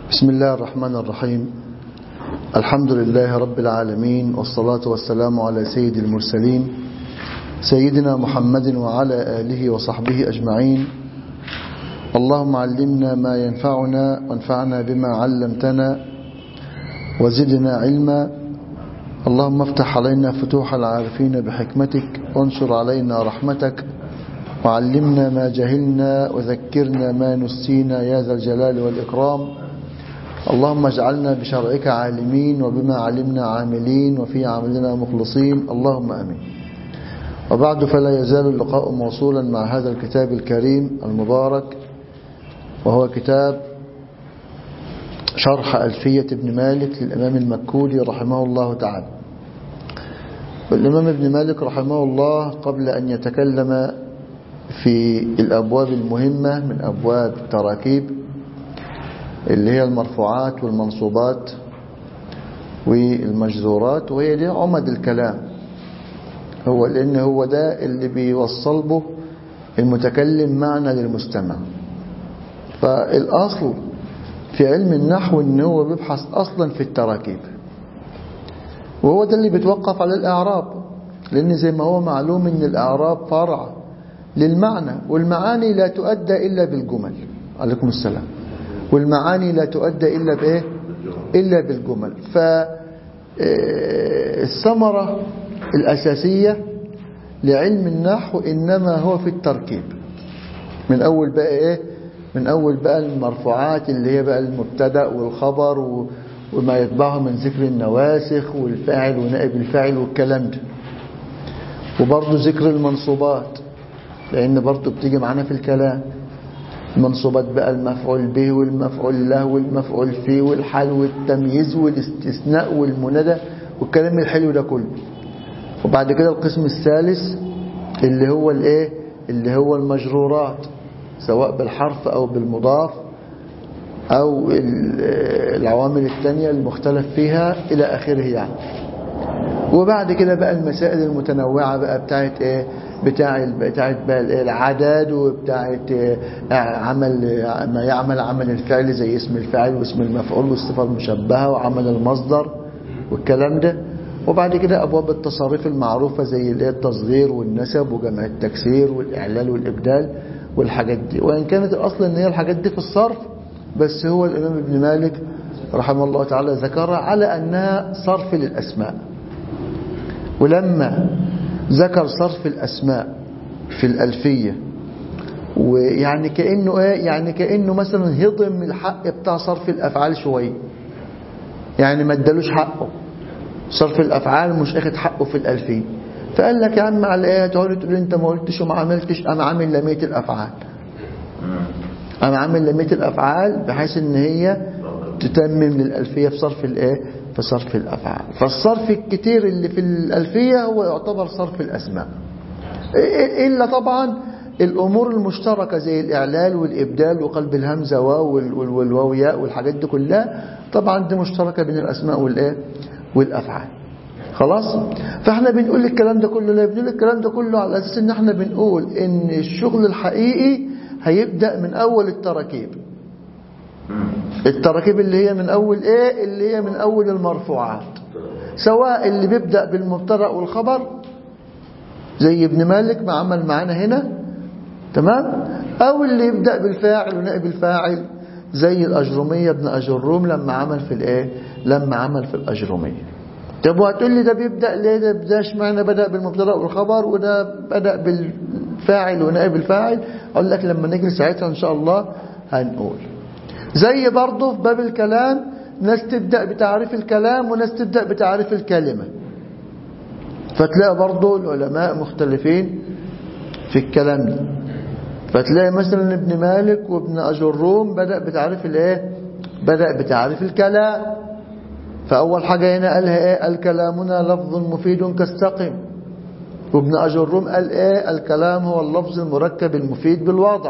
بسم الله الرحمن الرحيم. الحمد لله رب العالمين، والصلاة والسلام على سيد المرسلين سيدنا محمد وعلى آله وصحبه أجمعين. اللهم علمنا ما ينفعنا وانفعنا بما علمتنا وزدنا علما. اللهم افتح علينا فتوح العارفين بحكمتك، وانشر علينا رحمتك، وعلمنا ما جهلنا وذكرنا ما نسينا يا ذا الجلال والإكرام. اللهم اجعلنا بشرعك عالمين، وبما علمنا عاملين، وفي عملنا مخلصين، اللهم آمين. وبعد، فلا يزال اللقاء موصولا مع هذا الكتاب الكريم المبارك، وهو كتاب شرح ألفية ابن مالك للإمام المكودي رحمه الله تعالى. والإمام ابن مالك رحمه الله قبل أن يتكلم في الأبواب المهمة من أبواب التراكيب اللي هي المرفوعات والمنصوبات والمجزورات، وهي دي عمد الكلام، لأن هو ده اللي بيوصل به المتكلم معنى للمستمع. فالأصل في علم النحو إن هو بيبحث أصلا في التراكيب، وهو ده اللي بيتوقف على الإعراب، لأن زي ما هو معلوم إن الإعراب فرع للمعنى، والمعاني لا تؤدى إلا بالجمل. عليكم السلام. والمعاني لا تؤدى إلا بإيه؟ إلا بالجمل. فالثمرة الأساسية لعلم النحو إنما هو في التركيب، من أول بقى إيه؟ من أول بقى المرفوعات اللي هي بقى المبتدأ والخبر وما يتبعه من ذكر النواسخ والفاعل ونائب الفاعل والكلام ده، وبرضه ذكر المنصوبات، لأن برضه بتيجي معانا في الكلام المنصوبات بقى، المفعول به والمفعول له والمفعول فيه والحال والتمييز والاستثناء والمنادى والكلام الحلو ده كله. وبعد كده القسم الثالث اللي هو الايه؟ اللي هو المجرورات، سواء بالحرف او بالمضاف او العوامل الثانية المختلف فيها الى اخره يعني. وبعد كده بقى المسائل المتنوعة بقى بتاعت ايه؟ بتاعت بقى العدد، وبتاعت عمل ما يعمل عمل الفعل زي اسم الفاعل واسم المفعول والصفة المشبهة وعمل المصدر والكلام ده. وبعد كده أبواب التصاريف المعروفة زي التصغير والنسب وجمع التكسير والإعلال والإبدال والحاجات دي، وإن كانت الأصل إن هي الحاجات دي في الصرف، بس هو الإمام ابن مالك رحمه الله تعالى ذكرها على أنها صرف للأسماء. ولما ذكر صرف الأسماء في الألفية، ويعني كأنه ايه؟ يعني كأنه مثلا هضم الحق بتاع صرف الأفعال شوية، يعني ما ادالوش حقه. صرف الأفعال مش اخد حقه في الألفية، فقال لك يا عم على ايه؟ تقول لي انت ما قلتش وما عملتش. انا عامل لمية الأفعال، انا عامل لمية الأفعال بحيث ان هي تتمم للألفية في صرف الايه؟ في صرف الأفعال. فالصرف الكتير اللي في الألفية هو يعتبر صرف الأسماء، إلا طبعا الأمور المشتركة زي الإعلال والإبدال وقلب الهمزة والواو ياء والحاجات دي كلها، طبعا دي مشتركة بين الأسماء والإيه؟ والأفعال. خلاص. فاحنا بنقول الكلام ده كله ليه؟ بنقول الكلام ده كله على أساس إن احنا بنقول إن الشغل الحقيقي هيبدأ من أول التراكيب. التراكيب اللي هي من أول إيه؟ اللي هي من أول المرفوعات، سواء اللي بيبدأ بالمبتدأ والخبر زي ابن مالك ما عمل معانا هنا، تمام، أو اللي يبدأ بالفاعل ونائب الفاعل زي الأجرمية ابن أجروم لما عمل في الإيه؟ لما عمل في الأجرمية. طب وهتقول لي ده بيبدأ ليه؟ ده اشمعنى بدأ بالمبتدأ والخبر وده بدأ بالفاعل ونائب الفاعل؟ أقول لك لما نيجي ساعتها إن شاء الله هنقول. زي برضه في باب الكلام، ناس تبدأ بتعريف الكلام وناس تبدأ بتعريف الكلمة، فتلاقي برضه العلماء مختلفين في الكلام ده. فتلاقي مثلا ابن مالك وابن أجروم بدأ بتعريف الايه؟ بدأ بتعريف الكلام. فأول حاجة هنا قالها ايه؟ قال كلامنا لفظ مفيد كاستقم. وابن أجروم قال ايه؟ الكلام هو اللفظ المركب المفيد بالوضع.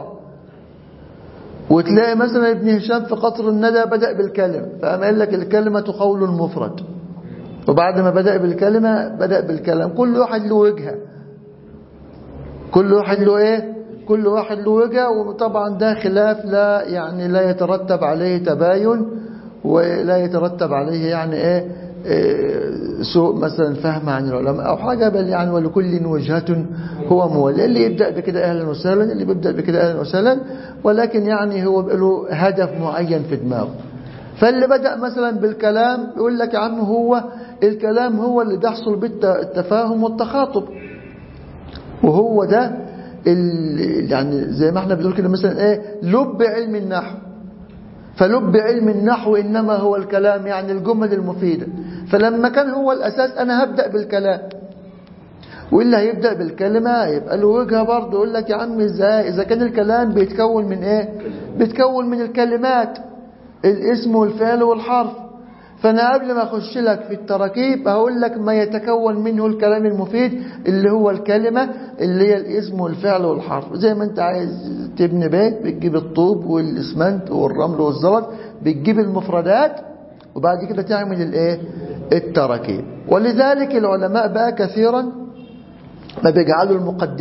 وتلاقي مثلا ابن هشام في قطر الندى بدأ بالكلمة، فقام قال لك الكلمة قول المفرد، وبعد ما بدأ بالكلمة بدأ بالكلام. كل واحد له وجهة، كل واحد له ايه؟ كل واحد له وجهه، وطبعا ده خلاف لا يعني لا يترتب عليه تباين ولا يترتب عليه يعني سوء مثلا فهم عن العلماء أو حاجة، بل يعني ولكل وجهة هو مولى. اللي يبدأ بكده أهلا وسهلا، اللي بيبدأ بكده أهلا وسهلا، ولكن يعني هو له هدف معين في دماغه. فاللي بدأ مثلا بالكلام يقول لك يا عم هو الكلام هو اللي بيحصل بالتفاهم والتخاطب، وهو ده يعني زي ما احنا بنقول كده مثلا لب علم النحو. فلب علم النحو إنما هو الكلام، يعني الجمل المفيدة. فلما كان هو الأساس أنا هبدأ بالكلام، واللي هيبدأ بالكلمة يبقى له وجهة برضه. يقول لك يا عم ازاي إذا كان الكلام بيتكون من بيتكون من الكلمات، الاسم والفعل والحرف. فأنا قبل ما أخش لك في التراكيب هقول لك ما يتكون منه الكلام المفيد اللي هو الكلمة اللي هي الاسم والفعل والحرف. زي ما أنت عايز تبني بيت بتجيب الطوب والإسمنت والرمل والزلط، بتجيب المفردات وبعد كده تعمل التراكيب. ولذلك العلماء بقى كثيرا ما بيجعلوا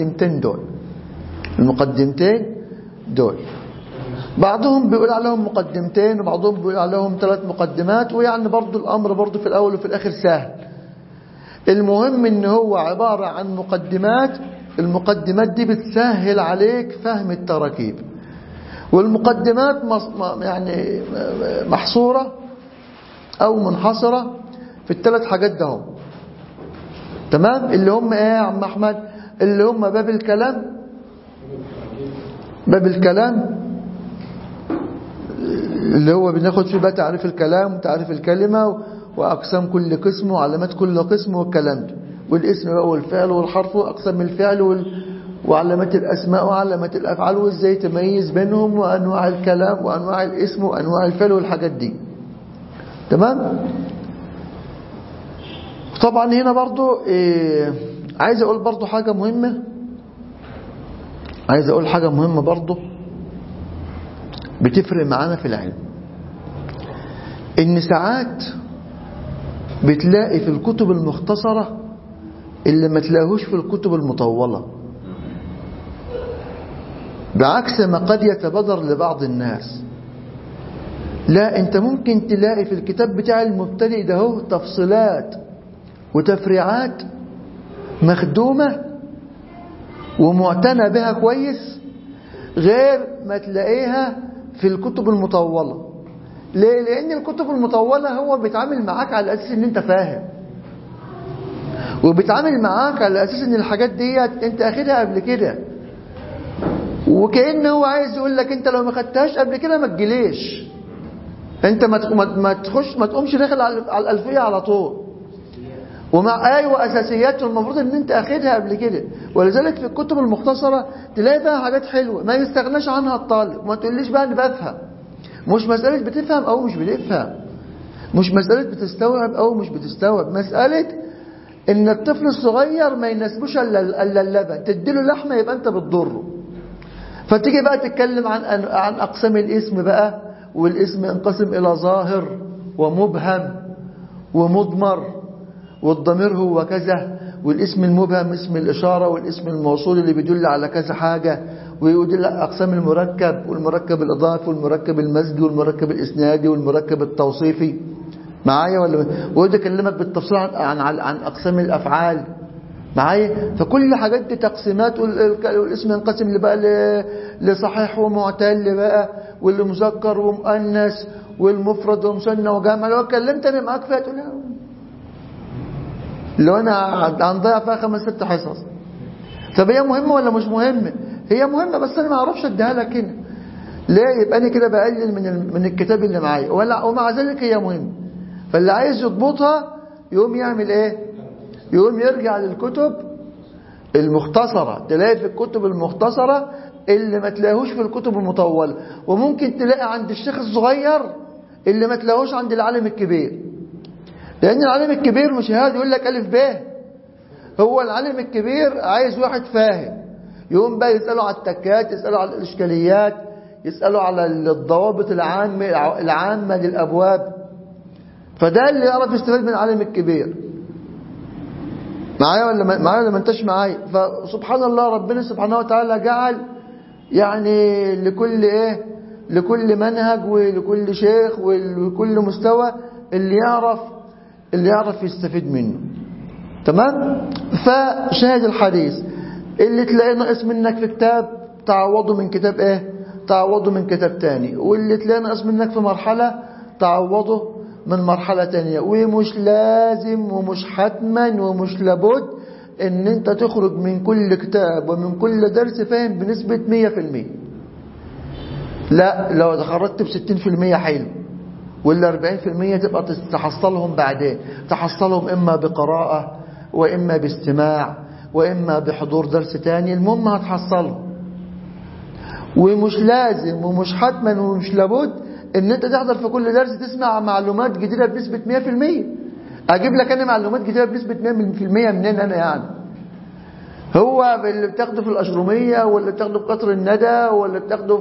المقدمتين دول بعضهم بيقول عليهم مقدمتين وبعضهم بيقول عليهم 3 مقدمات، ويعني برضو الأمر برضو في الأول وفي الآخر سهل. المهم ان هو عبارة عن مقدمات. المقدمات دي بتسهل عليك فهم التراكيب، والمقدمات يعني محصورة أو منحصرة في ال3 حاجات دهم. تمام؟ اللي هم يا عم أحمد؟ اللي هم باب الكلام اللي هو بناخد فيه بقى تعريف الكلام وتعريف الكلمة وأقسام كل قسم وعلامات كل قسم والكلام ده، والاسم بقى والفعل والحرف وأقسام الفعل وعلامات الأسماء وعلامات الأفعال وإزاي تميز بينهم وأنواع الكلام وأنواع الاسم وأنواع الفعل والحاجات دي. تمام؟ طبعا هنا برضو عايز أقول برضو حاجة مهمة برضو بتفرق معانا في العلم، إن ساعات بتلاقي في الكتب المختصرة اللي ما تلاقوش في الكتب المطولة، بعكس ما قد يتبادر لبعض الناس. لا، انت ممكن تلاقي في الكتاب بتاع المبتدئ ده هو تفصيلات وتفريعات مخدومة ومعتنى بها كويس، غير ما تلاقيها في الكتب المطولة. ليه؟ لأن الكتب المطولة هو بيتعامل معاك على أساس ان انت فاهم، وبيتعامل معاك على أساس ان الحاجات دي انت اخدها قبل كده، وكأنه هو عايز يقول لك انت لو ما خدتهاش قبل كده ما تجيليش، انت ما تقومش داخل على الألفية على طول. ومع أساسيات المفروض ان انت اخدها قبل كده. ولذلك في الكتب المختصرة تلاقي بقى حاجات حلوة ما يستغناش عنها الطالب. وما تقوليش بقى اني بفهم، مش مسألة بتفهم او مش بتفهم، مش مسألة بتستوعب او مش بتستوعب، مسألة ان الطفل الصغير ما يناسبوش الا اللبن، تديله لحمة يبقى انت بتضره. فتيجي بقى تتكلم عن اقسام الاسم بقى، والاسم ينقسم الى ظاهر ومبهم ومضمر، والضمير هو كذا، والاسم المبهم اسم الإشارة، والاسم الموصول اللي بيدل على كذا حاجة، ويدل أقسام المركب، والمركب الإضافي والمركب المزجي والمركب الإسنادي والمركب التوصيفي. معايا ولا؟ وده كلمك بالتفصيل عن أقسام الأفعال. معايا؟ فكل حاجات دي تقسيمات. والاسم ينقسم بقى لصحيح ومعتل بقى، واللي مذكر ومؤنث والمفرد ومثنى وجمع. لو كلمتني معاك فيها تقول لو انا هنضيع فيها 5-6 حصص. طب هي مهمه ولا مش مهمه؟ هي مهمه، بس انا ما اعرفش اديها لك هنا. ليه؟ يبقى انا كده بقلل من الكتاب اللي معايا، ومع ذلك هي مهمه. فاللي عايز يضبطها يقوم يعمل ايه؟ يقوم يرجع للكتب المختصره. تلاقي في الكتب المختصره اللي ما تلاقيهوش في الكتب المطوله، وممكن تلاقي عند الشيخ الصغير اللي ما تلاقيهوش عند العالم الكبير. لأن العالم الكبير مش هاد يقول لك ألف ب، هو العالم الكبير عايز واحد فاهم، يقوم بقى يسأله على التكات، يسأله على الإشكاليات، يسأله على الضوابط العامة للأبواب. فده اللي يعرف يستفاد من العالم الكبير. معايا ولا ما انتش معايا؟ فسبحان الله، ربنا سبحانه وتعالى جعل يعني لكل ايه، لكل منهج ولكل شيخ ولكل مستوى اللي يعرف يستفيد منه. تمام. فشاهد الحديث اللي تلاقيه ناقص منك في كتاب تعوضه من كتاب ايه، تعوضه من كتاب تاني، واللي تلاقيه ناقص منك في مرحلة تعوضه من مرحلة تانية. ومش لازم ومش حتما ومش لابد ان انت تخرج من كل كتاب ومن كل درس فاهم بنسبة 100%. لا، لو تخرجت ب60% حلو، ولا 40% تبقى تحصلهم بعدين، تحصلهم إما بقراءة وإما باستماع وإما بحضور درس تاني، المهم هتحصلهم. ومش لازم ومش حتما ومش لابد ان انت تحضر في كل درس تسمع معلومات جديدة بنسبة 100%. اجيب لك انا معلومات جديدة بنسبة 100% منين انا يعني؟ هو اللي بتاخده في الأشرومية، ولا بتاخده في قطر الندى، ولا بتاخده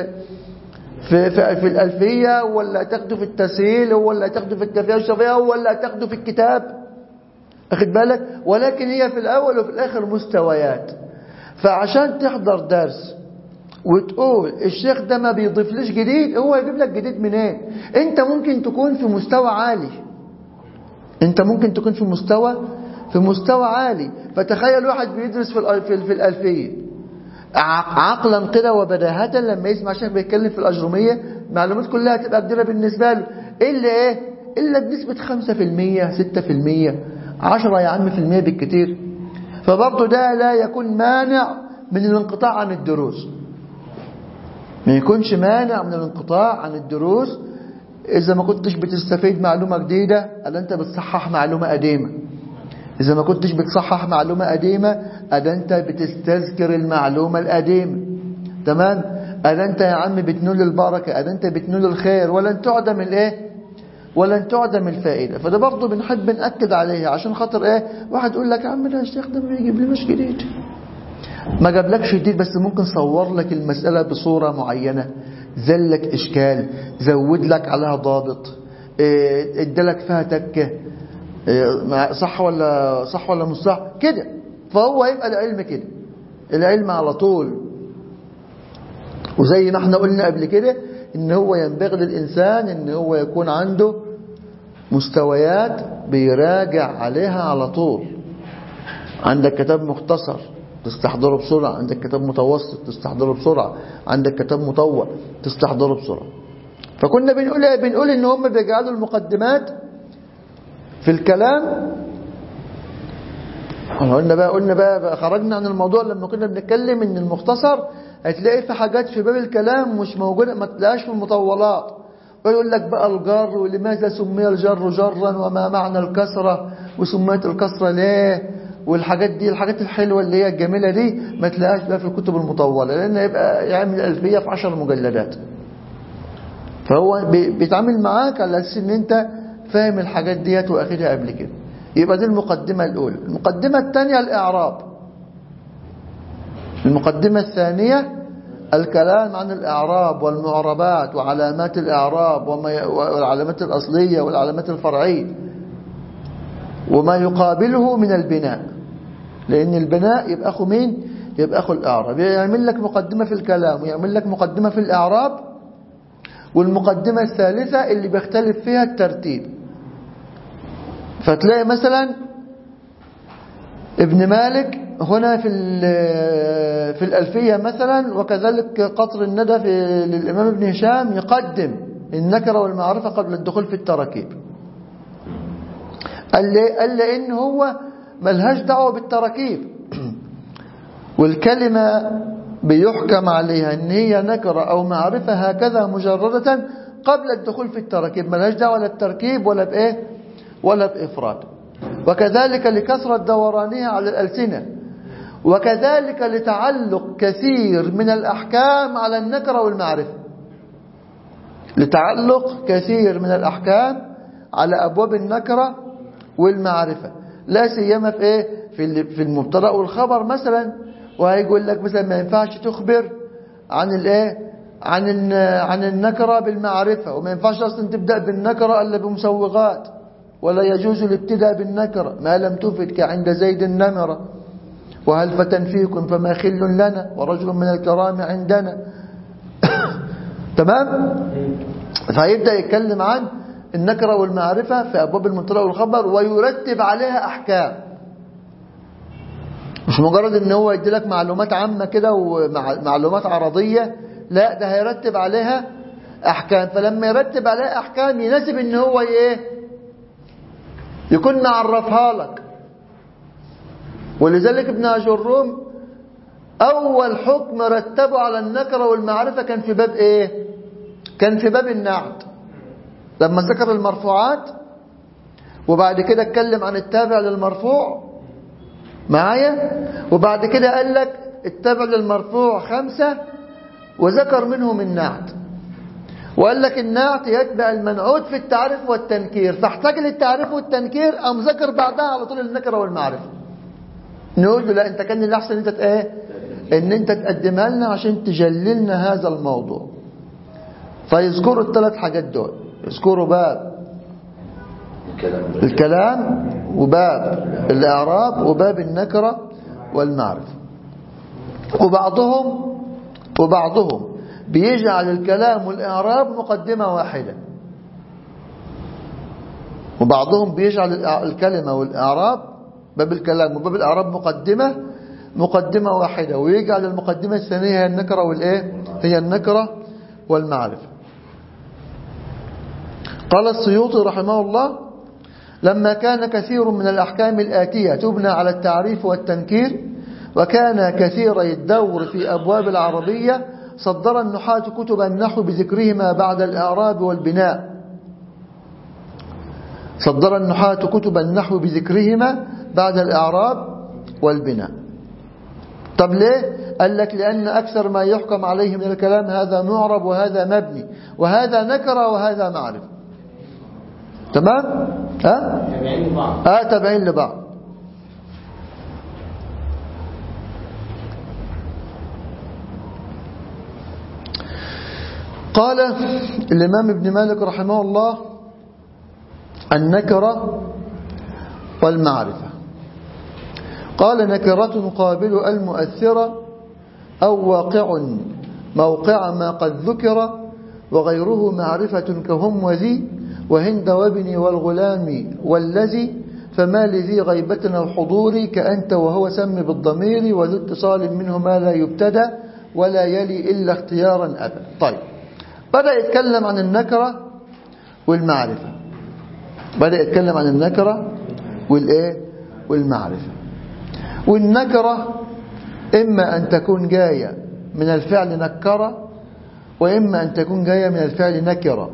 في الألفية، ولا تاخده في التسهيل، ولا تاخده في الكافية الشافعية، ولا تاخده في الكتاب، أخد بالك؟ ولكن هي في الأول وفي الآخر مستويات. فعشان تحضر درس وتقول الشيخ ده ما بيضيفليش جديد، هو يجيب لك جديد منين؟ انت ممكن تكون في مستوى عالي، انت ممكن تكون في مستوى عالي. فتخيل واحد بيدرس في الألفية عقلا كده وبداهة، لما يسمع شيخ بيتكلم في الأجرومية معلومات كلها تبقى جديدة بالنسبة له، إلا بنسبة 5%، 6%، 10 يا عم في المية بالكتير. فبرضه ده لا يكون مانع من الانقطاع عن الدروس، ما يكونش مانع من الانقطاع عن الدروس إذا ما كنتش بتستفيد معلومة جديدة، ألا أنت بتصحح معلومة قديمة. إذا ما كنتش بتصحح معلومة قديمة، ألا أنت بتستذكر المعلومة القديمة. تمام. ألا أنت يا عم بتنول البركة، ألا أنت بتنول الخير، ولن تعدم ولن تعدم الفائدة. فده برضه بنحب نأكد عليها عشان خاطر واحد يقول لك يا عم ده الشيخ ده ما يجيب لناش جديد. ما جابلكش جديد، بس ممكن صور لك المسألة بصورة معينة، زلك إشكال، زود لك عليها ضابط، ادالك فيها تكة، صح ولا مش صح كده. فهو يبقى العلم كده، العلم على طول. وزي ما احنا قلنا قبل كده ان هو ينبغي للإنسان ان هو يكون عنده مستويات بيراجع عليها على طول. عندك كتاب مختصر تستحضره بسرعة، عندك كتاب متوسط تستحضره بسرعة، عندك كتاب مطول تستحضره بسرعة. فكنا بنقول ان هم بيجعلوا المقدمات في الكلام. قلنا بقى خرجنا عن الموضوع لما كنا بنتكلم ان المختصر هتلاقي في حاجات في باب الكلام مش موجودة، ما تلاقيهاش في المطولات. ويقول لك بقى الجر، ولماذا سمي الجر جرا، وما معنى الكسرة، وسميت الكسرة ليه، والحاجات دي، الحاجات الحلوة اللي هي الجميلة دي ما تلاقيهاش بقى في الكتب المطولة، لأن يبقى يعمل الألفية في 10 مجلدات. فهو بيتعامل معاك على أساس ان انت فاهم الحاجات ديت واخدها قبل كده. يبقى دي المقدمة الأولى. المقدمة الثانية الإعراب. المقدمة الثانية الكلام عن الإعراب والمعربات وعلامات الإعراب والعلامات الأصلية والعلامات الفرعية وما يقابله من البناء، لأن البناء يبقى أخو مين؟ يبقى أخو الإعراب. يعمل لك مقدمة في الكلام ويعمل لك مقدمة في الإعراب. والمقدمة الثالثة اللي بيختلف فيها الترتيب. فتلاقي مثلا ابن مالك هنا في الألفية مثلا، وكذلك قطر الندى للإمام ابن هشام يقدم النكرة والمعرفة قبل الدخول في التراكيب. قال لي إن هو ملهاش دعوة بالتراكيب، والكلمة بيحكم عليها إن هي نكرة أو معرفة هكذا مجردة قبل الدخول في التراكيب، ملهاش دعوة لا التركيب ولا بإفراد. وكذلك لكثرة دورانها على الألسنة، وكذلك لتعلق كثير من الأحكام على النكرة والمعرفة. لتعلق كثير من الأحكام على أبواب النكرة والمعرفة، لا سيما في المبتدأ والخبر مثلا. وهيقول لك مثلا ما ينفعش تخبر عن النكرة بالمعرفة، وما ينفعش أصلا تبدأ بالنكرة إلا بمسوغات، ولا يجوز الابتداء بالنكرة ما لم تفد كعند زيد النمرة، وهل فتى فيكم فما خل لنا ورجل من الكرام عندنا. تمام. فيبدأ يتكلم عن النكرة والمعرفة في أبواب المبتدأ والخبر ويرتب عليها أحكام، مش مجرد ان هو يدي لك معلومات عامة كده ومعلومات عرضية، لا ده هيرتب عليها أحكام. فلما يرتب عليها أحكام يناسب ان هو ايه يكون معرفها لك. ولذلك ابن أجروم أول حكم رتبه على النكرة والمعرفة كان في باب ايه؟ كان في باب النعت، لما ذكر المرفوعات وبعد كده اتكلم عن التابع للمرفوع معايا، وبعد كده قال لك التابع للمرفوع 5 وذكر منهم النعت، وقال لك النعت يتبع المنعوت في التعريف والتنكير، فاحتاج للتعريف والتنكير قام ذكر بعدها على طول النكرة والمعرفة. نقول له لا انت كان الاحسن انت ايه ان انت تقدمها لنا عشان تجللنا هذا الموضوع. فيذكروا ال3 حاجات دول، يذكروا باب الكلام وباب الإعراب وباب النكرة والمعرفة. وبعضهم بيجعل الكلام والإعراب مقدمة واحدة، وبعضهم بيجعل الكلمة والإعراب باب الكلام وباب الإعراب مقدمة واحدة، ويجعل المقدمة الثانية هي النكرة والإيه هي النكرة والمعرفة. قال السيوطي رحمه الله: لما كان كثير من الأحكام الآتية تبنى على التعريف والتنكير، وكان كثيري الدور في أبواب العربية، صدر النحاة كتب النحو بذكرهما بعد الإعراب والبناء. صدر النحاة كتب النحو بذكرهما بعد الإعراب والبناء. طب ليه؟ قال لك لأن أكثر ما يحكم عليه من الكلام هذا معرب وهذا مبني وهذا نكرة وهذا معرفة. تمام؟ تابعين لبعض. تابعين لبعض. قال الإمام ابن مالك رحمه الله: النكرة والمعرفة. قال: نكرة قابل المؤثرة أو واقع موقع ما قد ذكر، وغيره معرفة كهم وذي وهند وابني والغلام والذي، فما لذي غيبة أو حضور كأنت وهو سم بالضمير، وذو اتصال منه ما لا يبتدى ولا يلي إلا اختيارا أبا. طيب، بدأ يتكلم عن النكرة والمعرفة، بدأ يتكلم عن النكرة والمعرفة. والنكرة إما أن تكون جاية من الفعل نكرة، وإما أن تكون جاية من الفعل نكرة.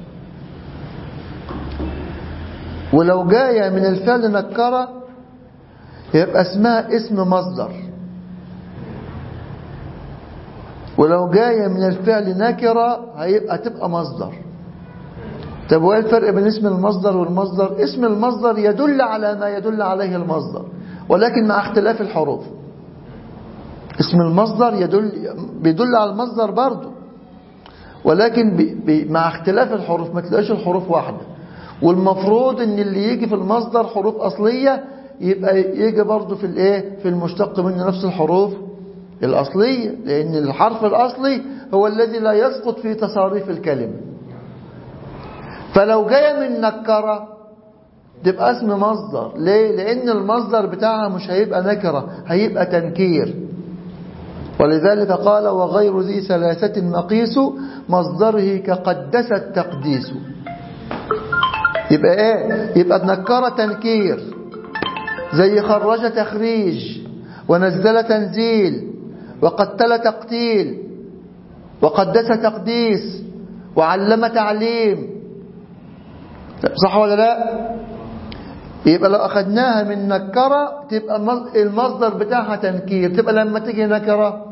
ولو جاية من الفعل نكرة يبقى اسمها اسم مصدر، ولو جاية من الفعل نكرة تبقى مصدر. طب وايه الفرق بين اسم المصدر والمصدر؟ اسم المصدر يدل على ما يدل عليه المصدر، ولكن مع اختلاف الحروف. اسم المصدر بيدل على المصدر برضه، ولكن مع اختلاف الحروف، ما تلاقيش الحروف واحدة. والمفروض ان اللي يجي في المصدر حروف أصلية يبقى يجي برضه في المشتق منه نفس الحروف الأصلية، لأن الحرف الأصلي هو الذي لا يسقط في تصاريف الكلمة. فلو جاء من نكرة تبقى اسم مصدر. ليه؟ لأن المصدر بتاعها مش هيبقى نكرة، هيبقى تنكير. ولذلك قال: وغير ذي 3 مقيس مصدره كقدس التقديس. يبقى ايه؟ يبقى نكرة تنكير، زي خرج تخريج، ونزل تنزيل، وقتل تقتيل، وقدس تقديس، وعلم تعليم. صح ولا لا؟ يبقى لو أخذناها من نكرة تبقى المصدر بتاعها تنكير، تبقى لما تيجي نكرة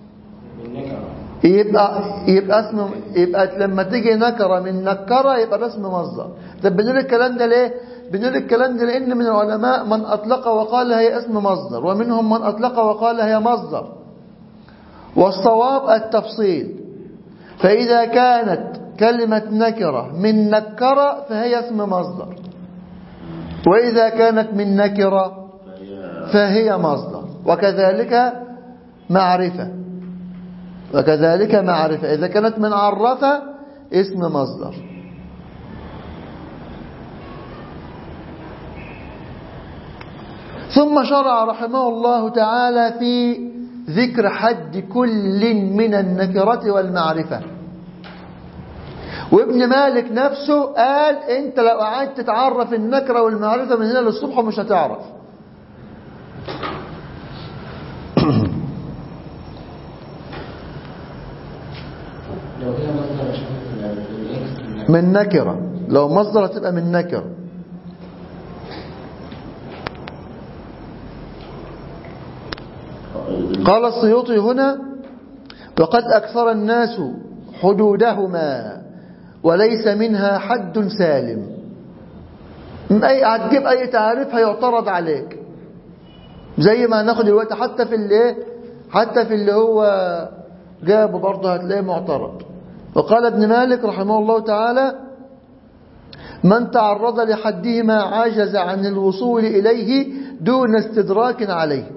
يبقى لما تيجي نكرة من نكرة يبقى ده اسم مصدر. طب بنقول الكلام ده ليه؟ بنقول الكلام ده لأن من العلماء من أطلق وقال هي اسم مصدر، ومنهم من أطلق وقال هي مصدر، والصواب التفصيل. فإذا كانت كلمة نكرة من نكرة فهي اسم مصدر، وإذا كانت من نكرة فهي مصدر. وكذلك معرفة. وكذلك معرفة إذا كانت من عرفة اسم مصدر. ثم شرع رحمه الله تعالى في ذكر حد كل من النكرة والمعرفة. وابن مالك نفسه قال انت لو قعدت تتعرف النكرة والمعرفة من هنا للصبح مش هتعرف. من نكرة، لو مصدر تبقى من نكرة. قال السيوطي هنا وقد أكثر الناس حدودهما وليس منها حد سالم. هتجيب أي تعريف هيعترض عليك، زي ما هناخد الوقت حتى في اللي هو جابه برضه هتلاقيه معترض. وقال ابن مالك رحمه الله تعالى من تعرض لحدهما عجز عن الوصول إليه دون استدراك عليه.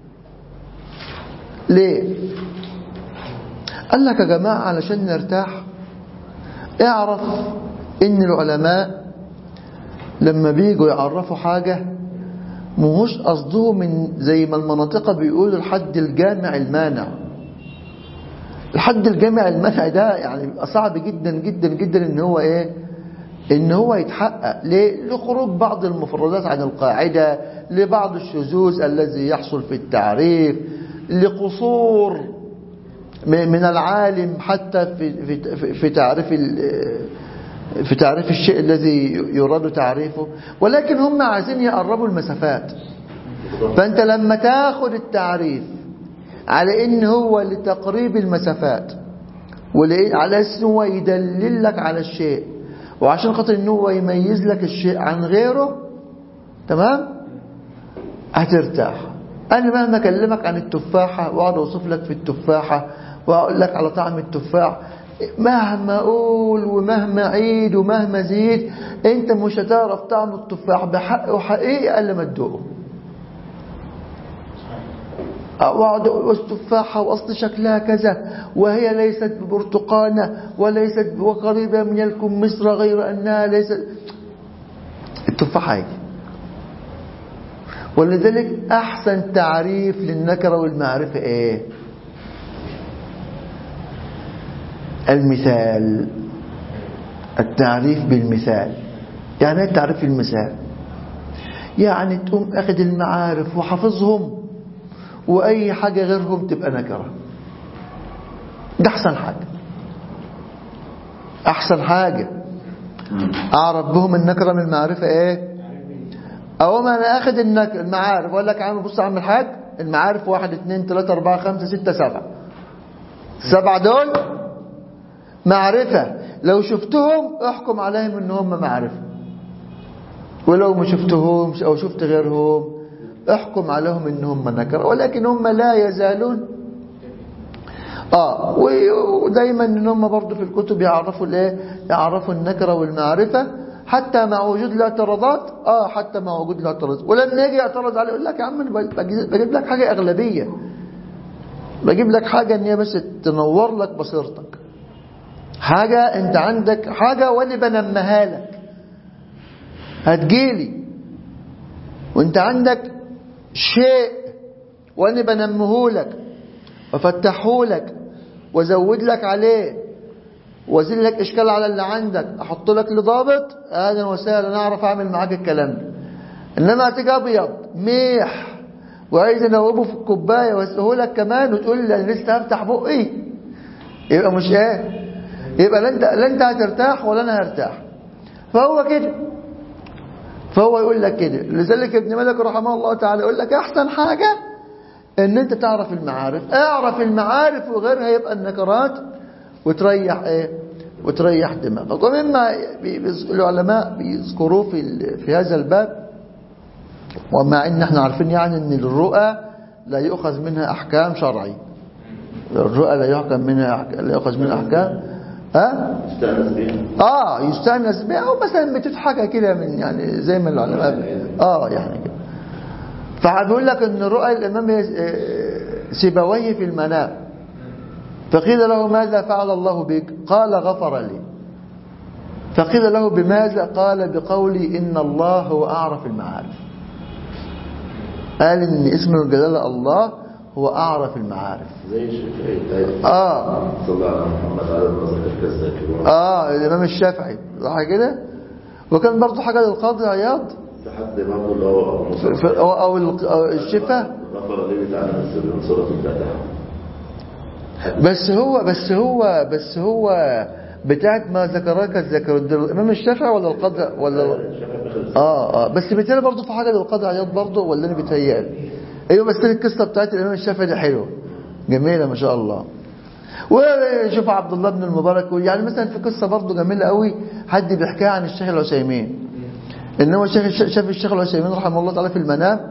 ليه؟ قال لك يا جماعة علشان نرتاح اعرف ان العلماء لما بيجوا يعرفوا حاجة مهوش قصده من زي ما المناطق بيقولوا الحد الجامع المانع. الحد الجامع المانع ده يعني بيبقى صعب جدا جدا جدا ان هو يتحقق. ليه؟ لخروج بعض المفردات عن القاعدة، لبعض الشذوذ الذي يحصل في التعريف، لقصور من العالم حتى في تعريف الشيء الذي يراد تعريفه. ولكن هم عايزين يقربوا المسافات. فأنت لما تاخد التعريف على إن هو لتقريب المسافات وعلى أساس هو يدلل لك على الشيء وعشان خاطر إن هو يميز لك الشيء عن غيره، تمام؟ هترتاح. أنا مهما أكلمك عن التفاحة وأقعد أوصف لك في التفاحة وأقول لك على طعم التفاح، مهما أقول ومهما أعيد ومهما زيد أنت مش هتعرف طعم التفاح بحق وحقيقة إلا ما تدوقه. وأقعد أقول التفاحة وأصل شكلها كذا وهي ليست ببرتقانة وليست وقريبة من الكمثرى غير أنها ليست التفاحة هي. ولذلك أحسن تعريف للنكرة والمعرفة إيه؟ المثال. التعريف بالمثال. يعني ايه التعريف بالمثال؟ يعني تقوم أخذ المعارف وحافظهم وأي حاجة غيرهم تبقى نكرة. ده أحسن حاجة. أحسن حاجة أعرف بهم النكرة من المعرفة إيه؟ أو ما أنا أخذ المعارف وأقول لك عامل بص عامل حاج المعارف 1 2 3 4 5 6 7 7 دول معرفة. لو شفتهم احكم عليهم ان هم معرفة، ولو ما شفتهمش او شفت غيرهم احكم عليهم ان هم نكرة. ولكن هم لا يزالون ودايما ان هم برضو في الكتب يعرفوا يعرفوا النكرة والمعرفة حتى مع وجود الاعتراضات. حتى مع وجود الاعتراضات. ولما يجي يعترض عليه يقول لك يا عم بجيب لك حاجة اغلبية، بجيب لك حاجة ان هي بس تنور لك بصيرتك، حاجة انت عندك حاجة وانا بنمها لك، هتجيلي وانت عندك شيء وانا بنمه لك وفتحه لك وزود لك عليه وازيل لك اشكال على اللي عندك، احط لك لضابط اهلا وسهلا اعرف اعمل معاك الكلام ده. انما هتيجي ابيض ميح وعايز انوبه في الكوبايه واسقه لك كمان وتقول لي انا لسه هفتح بقي، يبقى مش يبقى لا انت هترتاح ولا انا هرتاح. فهو كده، فهو يقول لك كده. لذلك ابن مالك رحمه الله تعالى يقول لك احسن حاجة ان انت تعرف المعارف. اعرف المعارف وغيرها يبقى النكرات وتريح وتريح دماغك. ومما العلماء بيذكروه في هذا الباب، ومع ان احنا عارفين يعني ان الرؤى لا يؤخذ منها احكام شرعي، الرؤى لا يؤخذ منها احكام يستأنس بها يستأنس بها، او مثلا بتضحك كده من يعني زي ما العلماء يعني كده. فبيقول لك ان رؤى الامام سيبويه في المنام، فقيل له ماذا فعل الله بك؟ قال غفر لي. فقيل له بماذا؟ قال بقولي إن الله هو أعرف المعارف. قال إن اسم الجلالة الله هو أعرف المعارف. زي الشافعي. صلى الله على محمد على المسجد الذاكرون. الإمام الشافعي صح كده. وكان برضه حاجة للقاضي عياض تحدي برضه اللي هو أو الشفاء. غفر لي تعالى السر من سورة الفاتحة. بس هو بتاعت ما ذكرك الذاكر الإمام الشافعي ولا القاضي ولا بس بيتهيألي برضه في حاجة للقاضي عياض برضه، ولا أنا بيتهيألي؟ أيوه بس القصة بتاعت الإمام الشافعي دي حلوة جميلة ما شاء الله. وشوف عبد الله بن المبارك، يعني مثلا في قصة برضه جميلة قوي حد بيحكيها عن الشيخ العثيمين، إن هو شاف الشيخ العثيمين رحمه الله تعالى في المنام.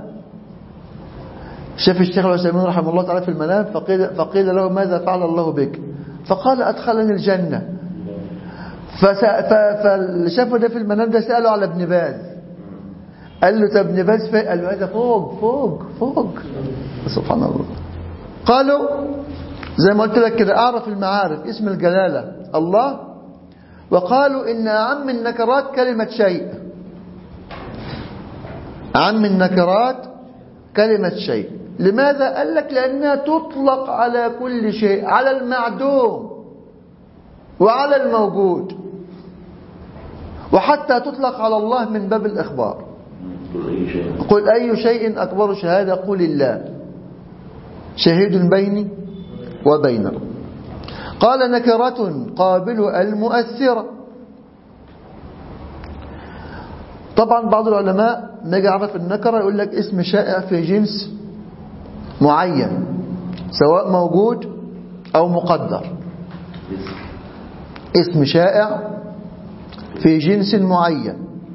شاف الشيخ العثيمين رحمه الله تعالى في المنام، فقيل له ماذا فعل الله بك؟ فقال أدخلني الجنة. فاللي شافه ده في المنام ده سأله على ابن باز، قال له طب ابن باز فين؟ قال له هذا فوق. سبحان الله. قالوا زي ما قلت لك كده أعرف المعارف اسم الجلالة الله، وقالوا إن أعم النكرات كلمة شيء. أعم النكرات كلمة شيء. لماذا؟ قال لك لأنها تطلق على كل شيء، على المعدوم وعلى الموجود، وحتى تطلق على الله من باب الإخبار. قل أي شيء أكبر شهادة؟ قل الله شهيد بيني وبينكم. قال نكرة قابل المؤثرة. طبعا بعض العلماء نجي يعرف النكرة يقول لك اسم شائع في جنس معين سواء موجود أو مقدر. اسم شائع في جنس معين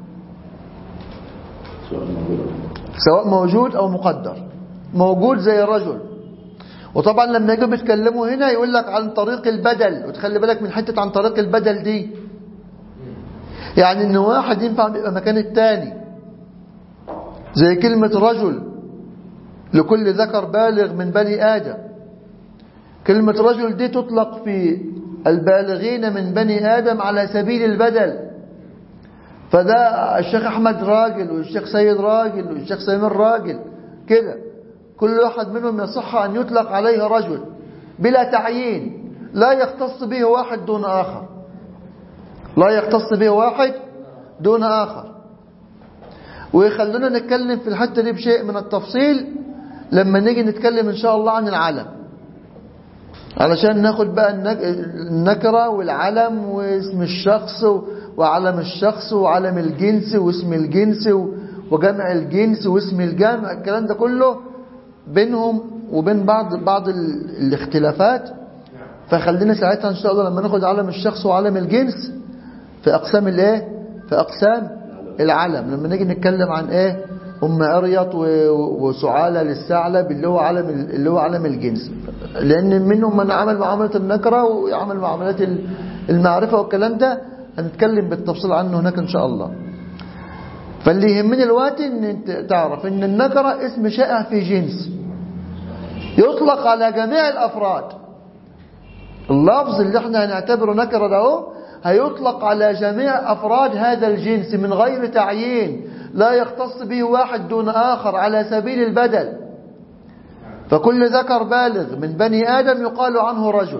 سواء موجود أو مقدر. موجود زي الرجل، وطبعا لما يجوا بيتكلموا هنا يقول لك عن طريق البدل، وتخلي بالك من حتة عن طريق البدل دي، يعني ان واحد ينفع يبقى مكان التاني. زي كلمة رجل لكل ذكر بالغ من بني آدم، كلمة رجل دي تطلق في البالغين من بني آدم على سبيل البدل. فده الشيخ أحمد راجل، والشيخ سيد راجل، والشيخ سمير راجل كده، كل واحد منهم يصح أن يطلق عليه رجل بلا تعيين، لا يختص به واحد دون آخر، لا يختص به واحد دون آخر. ويخلونا نتكلم في الحتة دي بشيء من التفصيل لما نيجي نتكلم إن شاء الله عن العلم، علشان ناخد بقى النكرة والعلم واسم الشخص وعلم الشخص وعلم الجنس واسم الجنس وجمع الجنس واسم الجمع. الكلام ده كله بينهم وبين بعض الاختلافات. فخلينا ساعتها ان شاء الله لما ناخد علم الشخص وعلم الجنس في اقسام الايه، في اقسام العلم، لما نيجي نتكلم عن ايه ام عريط وسعالة للثعلب اللي هو علم الجنس، لان منهم من عمل معاملة النكرة ويعمل معاملات المعرفة والكلام ده هنتكلم بالتفصيل عنه هناك ان شاء الله. فاللي يهمني الوقت ان انت تعرف ان النكرة اسم شائع في جنس يطلق على جميع الافراد. اللفظ اللي احنا هنعتبره نكرة ده هيطلق على جميع افراد هذا الجنس من غير تعيين، لا يختص به واحد دون آخر على سبيل البدل. فكل ذكر بالغ من بني آدم يقال عنه رجل.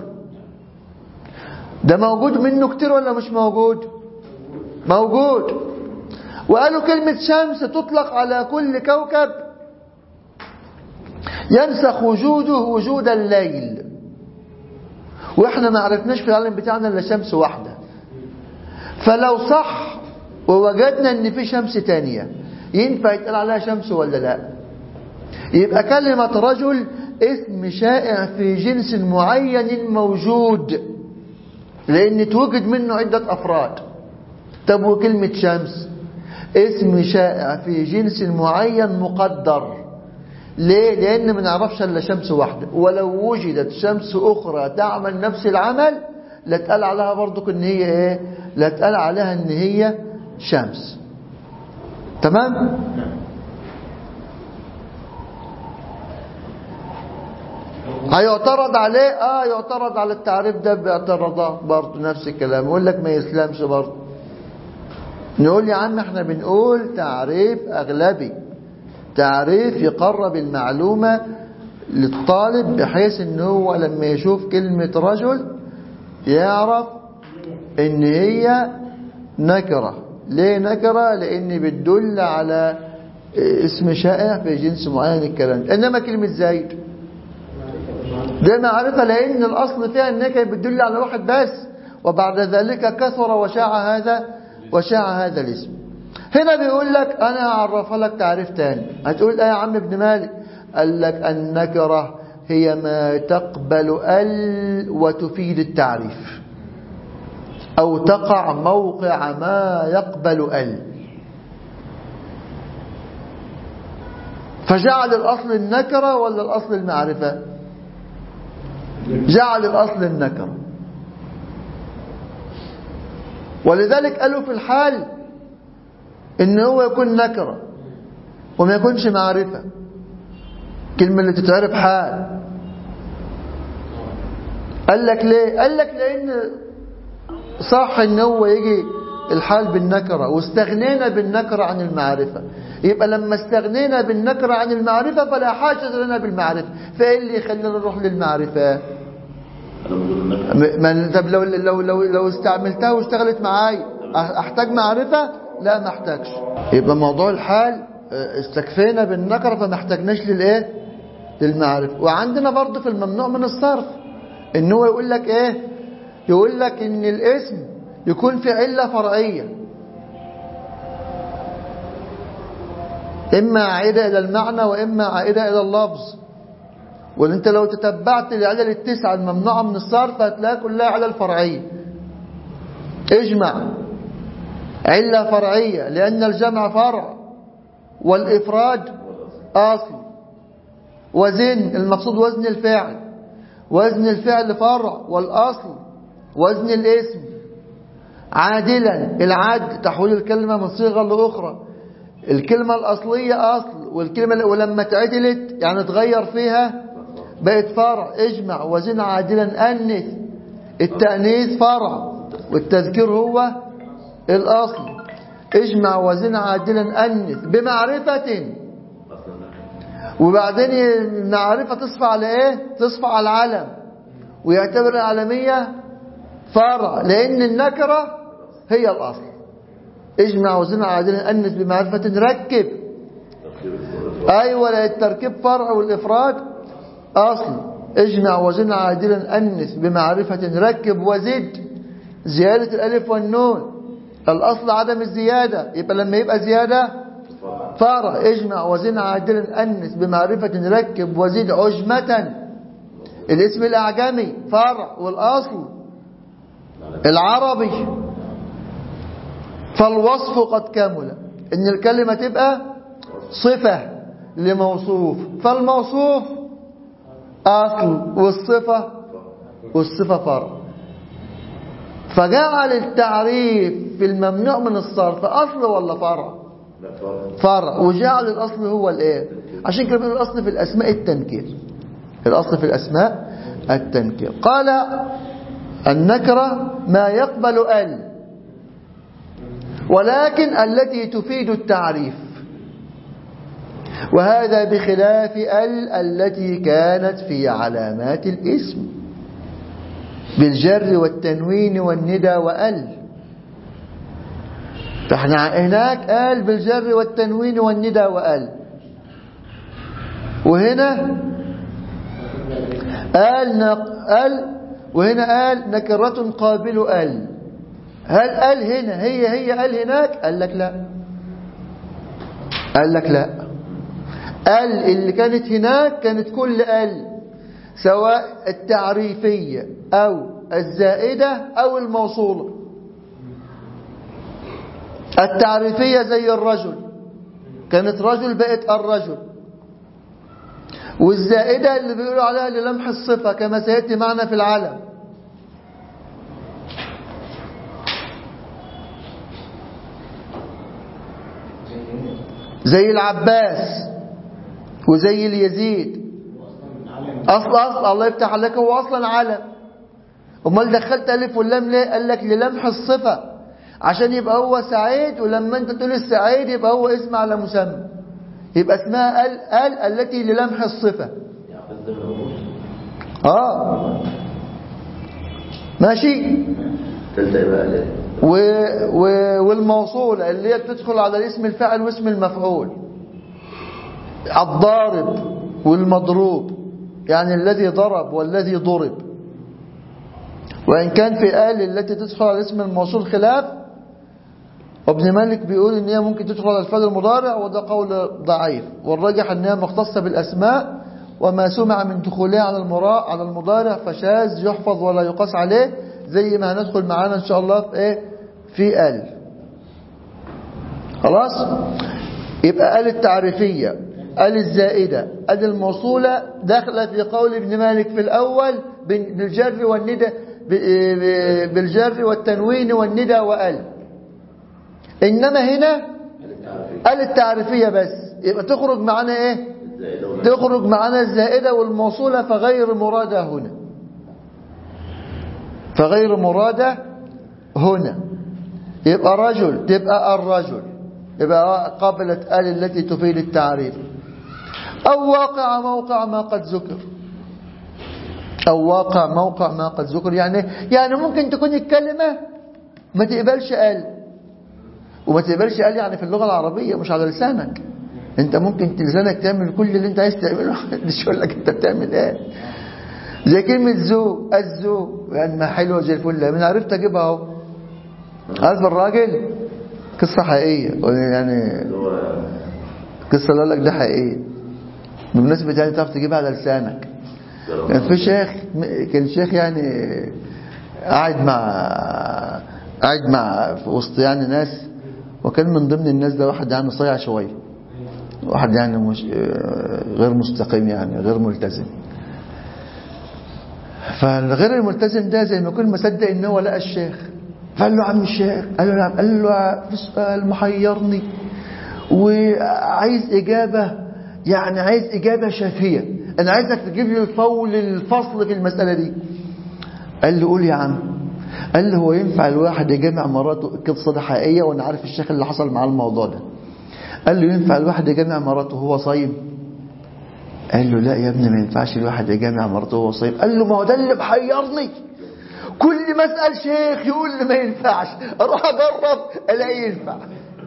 ده موجود منه كتير ولا مش موجود؟ موجود. وقالوا كلمة شمس تطلق على كل كوكب ينسخ وجوده وجود الليل، واحنا ما عرفناش في العالم بتاعنا الا شمس واحدة. فلو صح ووجدنا ان في شمس تانية ينفع يتقال عليها شمس ولا لا؟ يبقى كلمة رجل اسم شائع في جنس معين موجود لان توجد منه عدة افراد. طب وكلمة شمس اسم شائع في جنس معين مقدر. ليه؟ لان ما نعرفش الا شمس واحدة، ولو وجدت شمس اخرى تعمل نفس العمل لا تقال عليها برضك ان هي ايه، لا تقال عليها ان هي شمس. تمام؟ هيعترض عليه. يعترض على التعريف ده باعتراضات برضه نفس الكلام، يقول لك ما يسلمش برضه. نقول يا عم احنا بنقول تعريف اغلبي، تعريف يقرب المعلومة للطالب بحيث ان هو لما يشوف كلمة رجل يعرف ان هي نكرة. ليه نكرة؟ لان بتدل على اسم شائع في جنس معين الكلام. انما كلمة زيد ده معرفة، لان الاصل فيها انها كانت بتدل على واحد بس، وبعد ذلك كثر وشاع هذا الاسم. هنا بيقول لك انا هعرفها لك تعريف تاني. هتقول يا عم ابن مالك؟ قال لك النكرة هي ما تقبل ال وتفيد التعريف، او تقع موقع ما يقبل ال. فجعل الاصل النكرة ولا الاصل المعرفة؟ جعل الاصل النكرة. ولذلك قالوا في الحال ان هو يكون نكرة وما يكونش معرفة، كلمة اللي تتعرف حال. قال لك ليه؟ قال لك لان صح ان هو يجي الحال بالنكرة، واستغنينا بالنكرة عن المعرفة. يبقى لما استغنينا بالنكرة عن المعرفة فلا حاجة لنا بالمعرفة، فايه اللي يخلينا نروح للمعرفة؟ طب لو استعملتها واشتغلت معاي احتاج معرفة؟ لا ما احتاجش. يبقى موضوع الحال استكفينا بالنكرة فما احتاجناش للايه؟ للمعرفة. وعندنا برضه في الممنوع من الصرف ان هو يقول لك ايه؟ يقول لك ان الاسم يكون في علة فرعية، اما عائدة الى المعنى واما عائدة الى اللفظ. وانت لو تتبعت العلل التسعة الممنوعة من الصرف هتلاقي كلها علل فرعية. اجمع علة فرعية لأن الجمع فرع والإفراد أصل. وزن المقصود وزن الفعل، وزن الفعل فرع والأصل وزن الاسم. عادلا العد تحويل الكلمة من صيغة لأخرى، الكلمة الأصلية أصل، والكلمة ولما تعدلت يعني تغير فيها بقت فرع. اجمع وزن عادلا أنث، التأنيث فرع والتذكير هو الأصل. اجمع وزن عادلا أنث بمعرفة، وبعدين المعرفة تصفى على ايه؟ تصفى على العلم، ويعتبر العلمية فرع لأن النكرة هي الأصل. اجمع وزن عادلا أنث بمعرفة ركب. أيوة التركيب فرع والإفراد أصل. اجمع وزن عادلا أنث بمعرفة ركب وزد زيادة الألف والنون. الأصل عدم الزيادة، يبقى لما يبقى زيادة فرع. اجمع وزن عادلا أنث بمعرفة ركب وزد عجمة. الاسم الأعجمي فرع والأصل العربي. فالوصف قد كمل، إن الكلمة تبقى صفة لموصوف، فالموصوف أصل والصفة فرع. فجعل التعريف في الممنوع من الصرف أصل ولا فرع؟ فرع. وجعل الأصل هو الإيه؟ عشان كده الأصل في الأسماء التنكير. الأصل في الأسماء التنكير. قال النكرة ما يقبل ال، ولكن التي تفيد التعريف، وهذا بخلاف ال التي كانت في علامات الاسم بالجر والتنوين والندى وال. فاحنا هناك قال بالجر والتنوين والندى وال، وهنا قال وهنا قال نكرة قابل ال. هل ال هنا هي ال هناك؟ قال لك لا. قال لك لا، ال اللي كانت هناك كانت كل ال، سواء التعريفية أو الزائدة أو الموصولة. التعريفية زي الرجل كانت رجل بقت الرجل، والزائدة اللي بيقولوا عليها للمح الصفة كما سيأتي معنا في العلم. زي العباس وزي اليزيد أصل الله يفتح عليك، هو أصلا علم. امال دخلت ألف واللام ليه؟ قال لك للمح الصفة، عشان يبقى هو سعيد، ولما أنت تقول السعيد يبقى هو اسم على مسمى، يبقى اسمها التي للمح الصفة. ماشي. والموصولة اللي هي بتدخل على الاسم الفاعل واسم المفعول، الضارب والمضروب، يعني الذي ضرب والذي ضرب. وإن كان في التي تدخل على اسم الموصول خلاف، وابن مالك بيقول ان هي ممكن تدخل على الفعل المضارع، وده قول ضعيف، والراجح ان هي مختصة بالأسماء، وما سمع من دخولها على المضارع فشاذ يحفظ ولا يقاس عليه، زي ما هندخل معانا ان شاء الله في في خلاص. يبقى التعريفية، الزائدة، الموصولة داخلة في قول ابن مالك في الأول بالجر والندى، بالجر والتنوين والندى إنما هنا التعريفية بس، يبقى تخرج معنا تخرج معنا الزائدة والموصولة، فغير مرادة هنا، فغير مرادة هنا. يبقى رجل تبقى الرجل، يبقى قابلة التي تفيد التعريف. أو واقع موقع ما قد ذكر، أو واقع موقع ما قد ذكر، يعني ممكن تكون الكلمة ما تقبلش وما تقبلش يعني في اللغة العربية مش على لسانك. انت ممكن لسانك تعمل كل اللي انت عايز تعمله، مش يقول لك انت بتعمل ايه. زي كلمة الزو يعني ما حلوة زي الفل، من عرفت اجيبها اهو. عارف الراجل، قصة حقيقية يعني، قصة اللي قال لك ده حقيقية بالمناسبة، يعني تعرف تجيبها على لسانك. كان في شيخ، كان شيخ يعني قاعد مع في وسط يعني ناس، وكان من ضمن الناس ده واحد يعني صايع شوية، واحد يعني مش غير مستقيم، يعني غير ملتزم. فالغير الملتزم ده زي ما يكون مصدق ان هو لقى الشيخ، فقال له عم الشيخ، قال له نعم، قال له في سؤال محيرني وعايز إجابة، يعني عايز إجابة شافية، أنا عايزك تجيب لي الفصل في المسألة دي. قال له قول يا عم. قال له هو ينفع الواحد يجمع مراته؟ قصة حقيقية وأنا عارف الشيخ اللي حصل معاه الموضوع ده. قال له ينفع الواحد يجمع مراته وهو صايم؟ قال له لا يا ابني، ما ينفعش الواحد يجمع مراته وهو صايم. قال له ما هو ده اللي محيرني، كل ما اسال شيخ يقول لي ما ينفعش، اروح اجرب الاقي ينفع.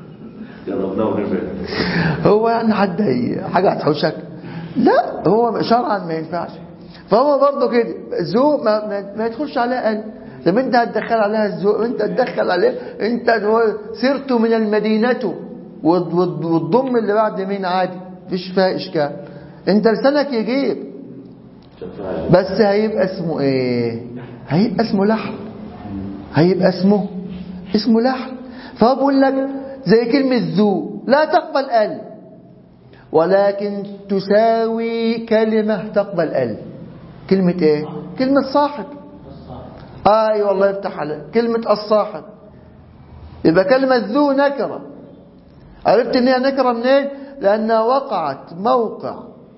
هو يعني حاجه هتحوشك؟ لا، هو شرعا ما ينفعش. فهو برضه كده ذوق ما يدخلش عليها قلب. طب انت هتدخل عليها الذوق، انت تدخل عليه، انت سرت من المدينه والضم اللي بعد مين عادي، مفيش فيها اشكال، انت لسانك يجيب. بس هيبقى اسمه ايه؟ هيبقى اسمه لحن، هيبقى اسمه لحن. فهو بيقول لك زي كلمة ذو لا تقبل ال، ولكن تساوي كلمة تقبل ال. كلمة ايه؟ كلمة صاحب. ايوه الله يفتح عليك، كلمة الصاحب. يبقى كلمة ذو نكرة. عرفت ان هي نكرة منين؟ لانها وقعت موقع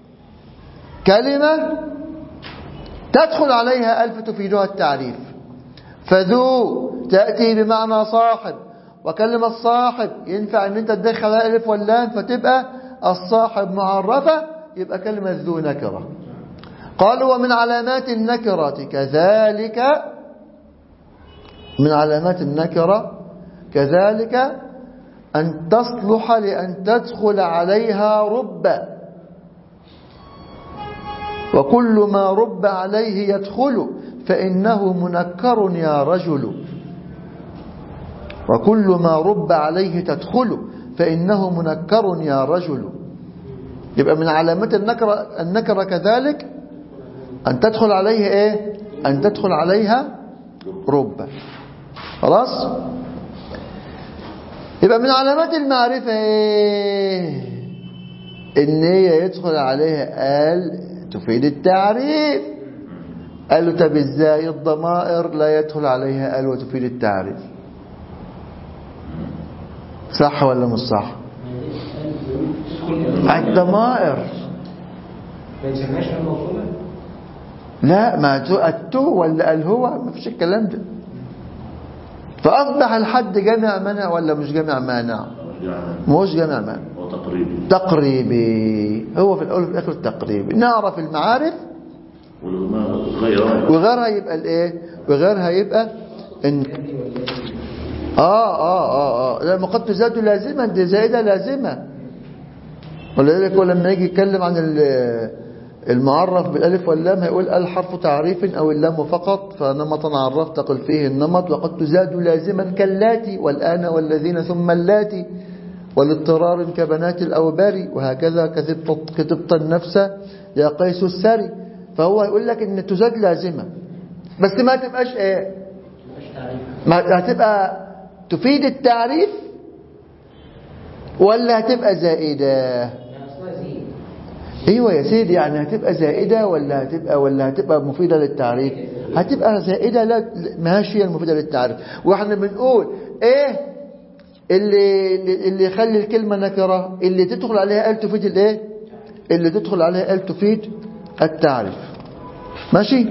كلمة تدخل عليها ألف تفيدها التعريف. فذو تأتي بمعنى صاحب، وكلمة صاحب ينفع ان انت تدخل ألف واللام فتبقى الصاحب معرفة، يبقى كلمة ذو نكرة. قالوا ومن علامات النكرة كذلك، من علامات النكرة كذلك أن تصلح لأن تدخل عليها رب، وكل ما رب عليه يدخل فإنه منكر يا رجل. وكل ما رب عليه تدخل فإنه منكر يا رجل. يبقى من علامات النكرة كذلك أن تدخل عليه إيه؟ أن تدخل عليها رب. خلاص؟ يبقى من علامات المعرفة إيه؟ إن هي يدخل عليها آل تفيد التعريف. قالوا طب ازاي الضمائر لا يدخل عليها ال وتفيد التعريف؟ صح ولا مش صح؟ الضمائر ما يسميهاش الموصولة؟ لا، ما التو ولا الهو، ما فيش الكلام ده. فأصبح الحد جامع مانع ولا مش جامع مانع؟ مش جامع مانع، هو تقريبي. تقريبي، هو في الأول وفي الآخر تقريبي. نعرف المعارف وغيرها يبقى الايه، وغيرها يبقى ان لما قد تزاد لازمة، دي زائدة لازمة. ولذلك هو لما يجي يتكلم عن المعرف بالالف واللام هيقول الحرف تعريف او اللام فقط، فنمطا عرفت قل فيه النمط. وقد تزاد لازما كاللاتي والآن والذين ثم اللاتي والاضطرار كبنات الأوبار، وهكذا كتبت النفس يا قيس السري. فهو يقول لك ان تزاد لازمة، بس ما تبقاش ايه، ما هتبقى تفيد التعريف ولا هتبقى زائدة؟ ايوه يا سيدي، يعني هتبقى زائدة ولا هتبقى مفيدة للتعريف؟ هتبقى زائدة، لا ماهاش هي المفيدة للتعريف. واحنا بنقول ايه اللي يخلي الكلمة نكرة؟ اللي تدخل عليها ال تفيد الايه، اللي تدخل عليها ال تفيد التعريف. ماشي؟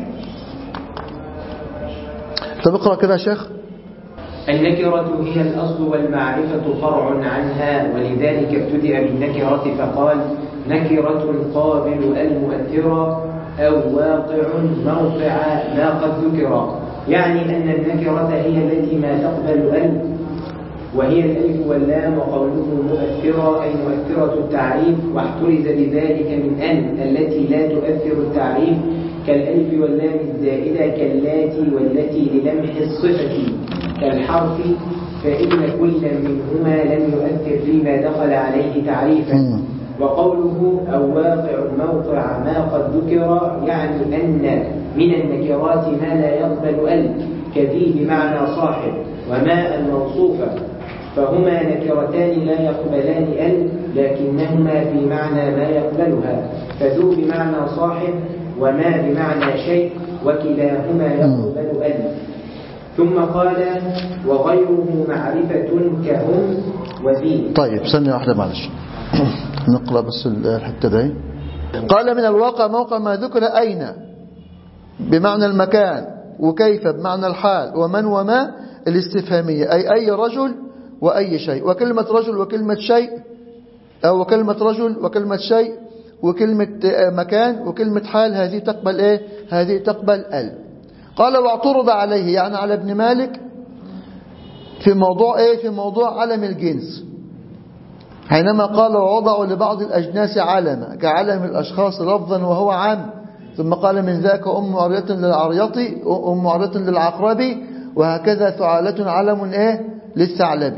طب اقرأ كده يا شيخ. النكرة هي الأصل والمعرفة فرع عنها، ولذلك ابتدأ بالنكرة فقال نكرة قابل المؤثرة أو واقع موقع ما قد ذكر، يعني أن النكرة هي التي ما تقبل ال، وهي الألف واللام، وقوله مؤثرة أي مؤثرة التعريف، واحترز بذلك من أن التي لا تؤثر التعريف كالألف واللام الزائدة كاللاتي والتي للمح الصفة كالحرف، فإن كل منهما لم يؤثر فيما دخل عليه تعريفا. وقوله أو واقع موقع ما قد ذكر، يعني أن من النكرات ما لا يقبل ال، كذي بمعنى صاحب وما الموصوفة، فهما نكرتان لا يقبلان ال، لكنهما في معنى ما يقبلها، فذو بمعنى صاحب وما بمعنى شيء، وكلاهما يقبل ال. ثم قال وغيره معرفة كهم وذي. طيب ثانية واحدة معلش نقرأ بس الحتة دي. قال من الواقع موقع ما ذكر أين بمعنى المكان، وكيف بمعنى الحال، ومن وما الاستفهامية، أي رجل وأي شيء، وكلمة رجل وكلمة شيء، أو كلمة رجل وكلمة شيء وكلمة مكان وكلمة حال، هذه تقبل إيه؟ هذه تقبل ال. قال واعترض عليه، يعني على ابن مالك، في موضوع إيه؟ في موضوع علم الجنس، حينما قال ووضعوا لبعض الأجناس علما كعلم الأشخاص لفظا وهو عام، ثم قال من ذاك أم عرية للعريط أم عرية للعقرب، وهكذا ثعالة علم إيه؟ للثعلب.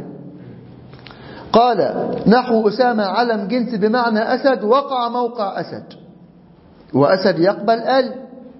قال نحو أسامة علم جنس بمعنى أسد، وقع موقع أسد، وأسد يقبل ال،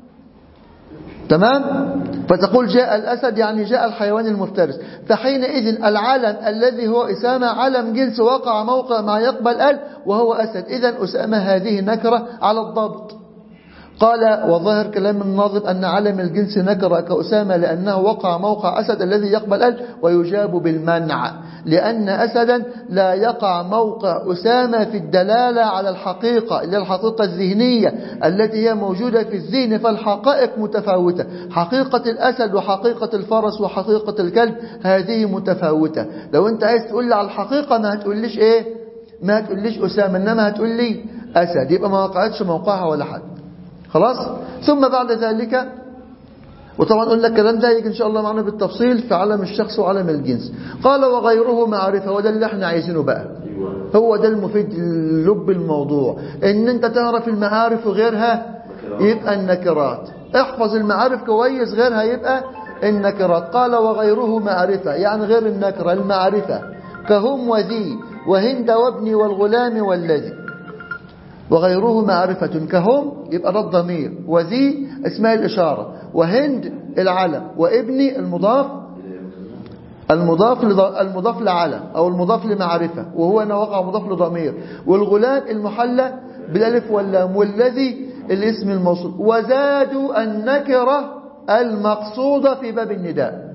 تمام؟ فتقول جاء الأسد يعني جاء الحيوان المفترس، فحينئذ العلم الذي هو أسامة علم جنس وقع موقع ما يقبل ال وهو أسد، إذن أسامة هذه نكرة على الضبط. قال وظاهر كلام الناظم أن علم الجنس نكرة كأسامة لأنه وقع موقع أسد الذي يقبل ال، ويجاب بالمنع، لأن أسدا لا يقع موقع أسامة في الدلالة على الحقيقة، اللي هي الحقيقة الذهنية التي هي موجودة في الذهن، فالحقائق متفاوتة، حقيقة الأسد وحقيقة الفرس وحقيقة الكلب هذه متفاوتة. لو أنت عايز تقول لي على الحقيقة ما هتقوليش إيه؟ ما هتقوليش أسامة، إنما هتقول لي أسد، يبقى ما وقعتش موقعها ولا حد. خلاص. ثم بعد ذلك، وطبعا قلنا الكلام ده يجي إن شاء الله معنا بالتفصيل في علم الشخص وعلم الجنس. قال وغيره معرفة، وده اللي احنا عايزينه بقى، هو ده المفيد لب الموضوع، ان انت تعرف المعارف وغيرها يبقى النكرات، احفظ المعارف كويس غيرها يبقى النكرات. قال وغيره معرفة، يعني غير النكرة المعرفة، كهم وذي وهند وابني والغلام والذي. وغيره معرفة، كهم يبقى ده الضمير، وذي اسمها الإشارة، وهند العلم، وابني المضاف لعلم أو المضاف لمعرفة، وهو أنه وقع مضاف لضمير، والغلام المحلى بالالف واللام، والذي الاسم الموصول. وزادوا النكرة المقصودة في باب النداء.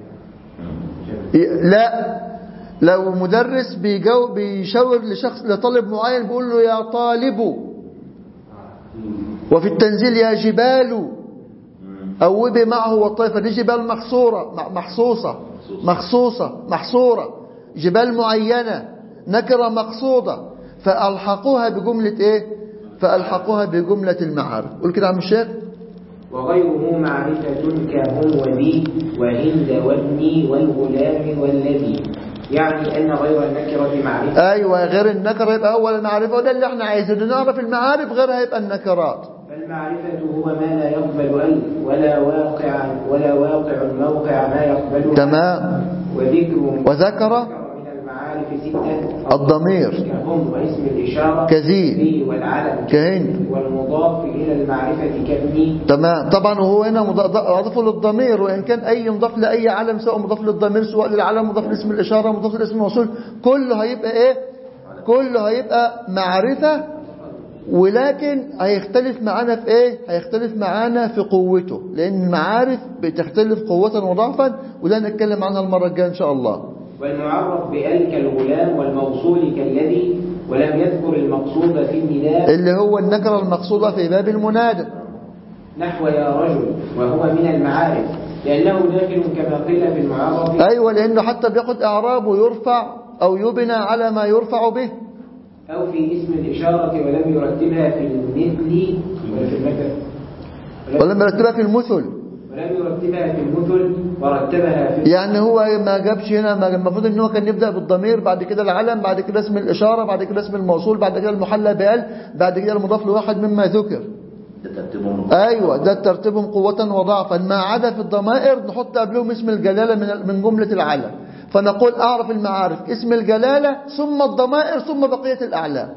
لا، لو مدرس بيشاور لشخص لطالب معين بيقول له يا طالب، وفي التنزيل يا جبال أوبي معه والطير، دي جبال محصورة، جبال معينة نكرة مقصودة، فألحقوها بجملة إيه؟ فألحقوها بجملة المعارف. قول كده عم الشيخ. وغيره معرفة كهم وذي وعند وابني والغلام والذي، يعني أن غير النكرة معرفة. أيوة، غير النكرة يبقى أول المعرفة، وده اللي احنا عايزين نعرف المعارف، غيرها يبقى النكرات. فالمعرفة هو ما لا يقبل ألف ولا واقع الموقع ما يقبله. تمام. وذكر من المعارف ستة: الضمير كهم واسم الإشارة كذي والعلم كهن والمضاف إلى المعرفة كابني. تمام. طبعا وهو هنا مضاف للضمير، وإن كان أي مضاف لأي علم، سواء مضاف للضمير سواء للعلم، مضاف لاسم الإشارة، مضاف لاسم الموصول، كله هيبقى إيه؟ كله هيبقى معرفة، ولكن هيختلف معانا في إيه؟ هيختلف معانا في قوته، لأن المعارف بتختلف قوة وضعفا، وده نتكلم عنها المرة الجاية إن شاء الله. والمعرف بأل كالغلام، والموصول كالذي، ولم يذكر المقصود في النداء اللي هو النكرة المقصودة في باب المنادى، نحو يا رجل، وهو من المعارف لأنه داخل كما قيل في المعرف. أيوة، لأنه حتى بياخد إعرابه يرفع أو يبنى على ما يرفع به، أو في اسم الإشارة ولم يرتبها في المثل ولا في المثل، ولم يرتبها في المثل، ورتبها في، يعني هو ما جابش هنا، المفروض ان هو كان يبدأ بالضمير، بعد كده العلم، بعد كده اسم الإشارة، بعد كده اسم الموصول، بعد كده المحلى بال، بعد كده المضاف لواحد مما ذكر. ايوه، ده ترتيبهم قوة وضعفا. ما عدا في الضمائر نحط قبلهم اسم الجلالة من جملة العلم، فنقول اعرف المعارف اسم الجلالة ثم الضمائر ثم بقية الأعلام.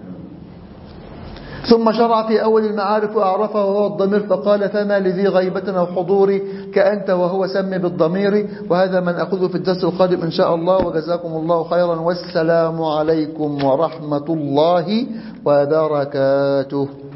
ثم شرع في أول المعارف وأعرفه وهو الضمير، فقال فما لذي غيبة أو حضوري كأنت وهو سمي بالضمير. وهذا من أخذه في الدرس القادم إن شاء الله، وجزاكم الله خيرا، والسلام عليكم ورحمة الله وبركاته.